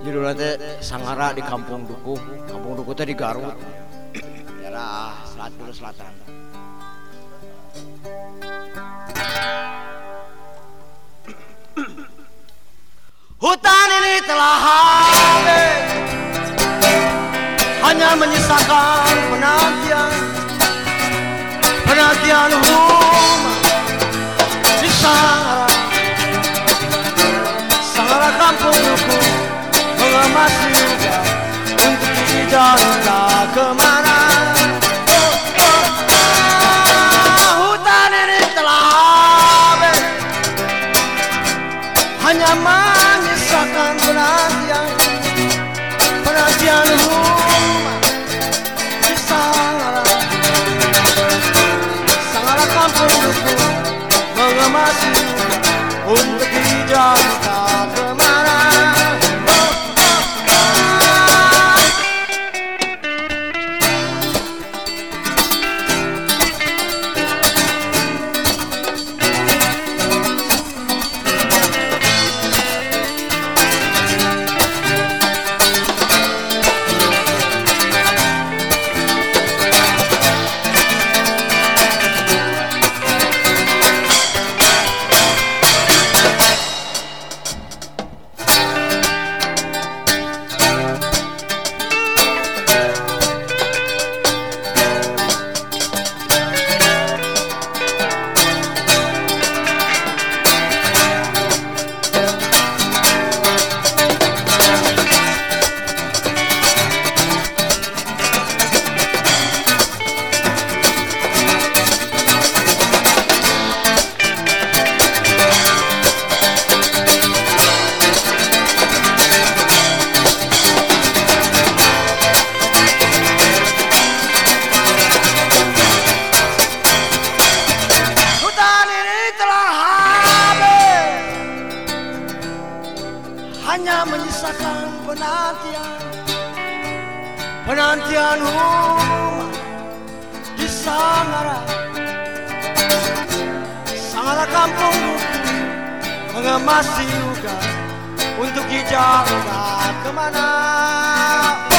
Judulnya teh Sangara di Kampung Dukuh. Kampung Dukuh teh di Garut, daerah Selatan. Hutan ini telah habis, hanya menyisakan penantian rumah di Sangara Kampung Dukuh. Mengemasi untuk tidak entah kemana. Hutan ini telah habis, hanya menyisakan penantian rumah di Sangara Kampung Dukuh. Mengemasi untuk tidak entah kemana. Hanya menyisakan penantian rumah di Sangara Kampung Dukuh. Mengemasi juga untuk hijau kemana.